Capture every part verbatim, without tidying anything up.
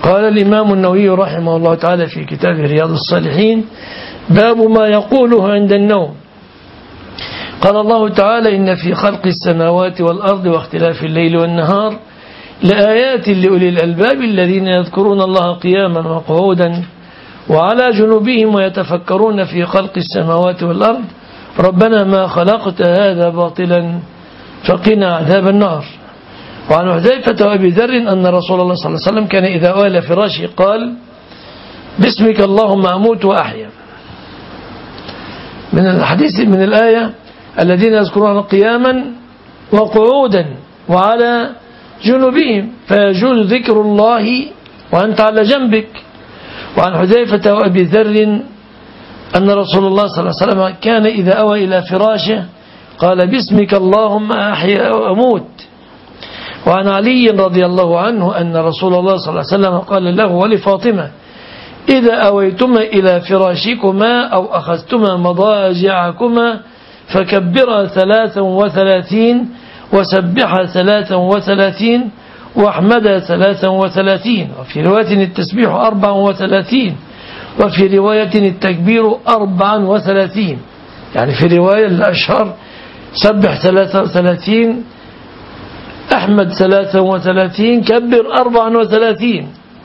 قال الإمام النووي رحمه الله تعالى في كتابه رياض الصالحين: باب ما يقوله عند النوم. قال الله تعالى: إن في خلق السماوات والأرض واختلاف الليل والنهار لآيات لأولي الألباب الذين يذكرون الله قياما وقعودا وعلى جنوبهم ويتفكرون في خلق السماوات والأرض ربنا ما خلقت هذا باطلا فقنا عذاب النار. وعن حذيفة وأبي ذر أن رسول الله صلى الله عليه وسلم كان إذا أوى فراشه قال: باسمك اللهم أموت وأحيا. من الحديث من الآية: الذين يذكرون قياما وقعودا وعلى جنوبهم، فيجوز ذكر الله وأنت على جنبك. وعن حذيفة وأبي ذر أن رسول الله صلى الله عليه وسلم كان إذا أوى إلى فراشه قال: باسمك اللهم أحيا وأموت. وعن علي رضي الله عنه أن رسول الله صلى الله عليه وسلم قال له ولفاطمة: إذا أويتما إلى فراشكما أو أخذتما مضاجعكما فكبرا ثلاثا وثلاثين وسبحا ثلاثا وثلاثين واحمدا ثلاثا وثلاثين. وفي رواية التسبيح أربعا وثلاثين، وفي رواية التكبير أربعا وثلاثين. يعني في رواية الأشهر: سبح ثلاثا وثلاثين، أحمد ثلاثا وثلاثين، كبر أربعا وثلاثين.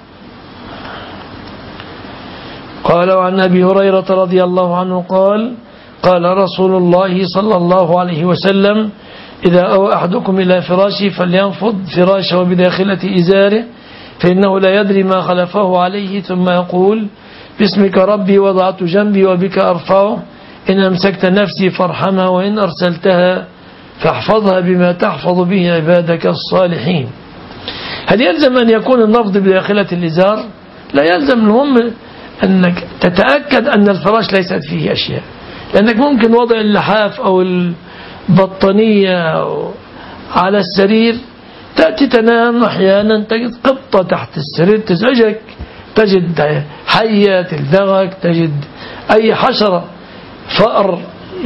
قال: وعن أبي هريرة رضي الله عنه قال: قال رسول الله صلى الله عليه وسلم: إذا أوى أحدكم إلى فراشه فلينفض فراشه بداخلة إزاره فإنه لا يدري ما خلفه عليه، ثم يقول: باسمك ربي وضعت جنبي وبك أرفعه، إن أمسكت نفسي فارحمها وإن أرسلتها فاحفظها بما تحفظ به عبادك الصالحين. هل يلزم أن يكون النفض بداخلة الإزار؟ لا يلزم. المهم أنك تتأكد أن الفراش ليست فيه أشياء، لأنك ممكن وضع اللحاف أو البطانية على السرير، تأتي تنام أحيانا تجد قطة تحت السرير تزعجك، تجد حية تلدغك، تجد أي حشرة فأر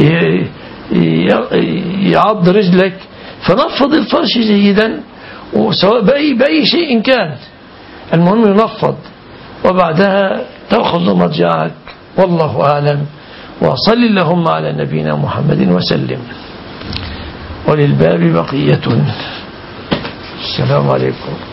يعض رجلك. فنفض الفرش جيدا، وسواء بأي, بأي شيء كان، المهم ينفض، وبعدها تأخذ مضجعك. والله أعلم. وصل اللهم على نبينا محمد وسلم. وللباب بقية. السلام عليكم.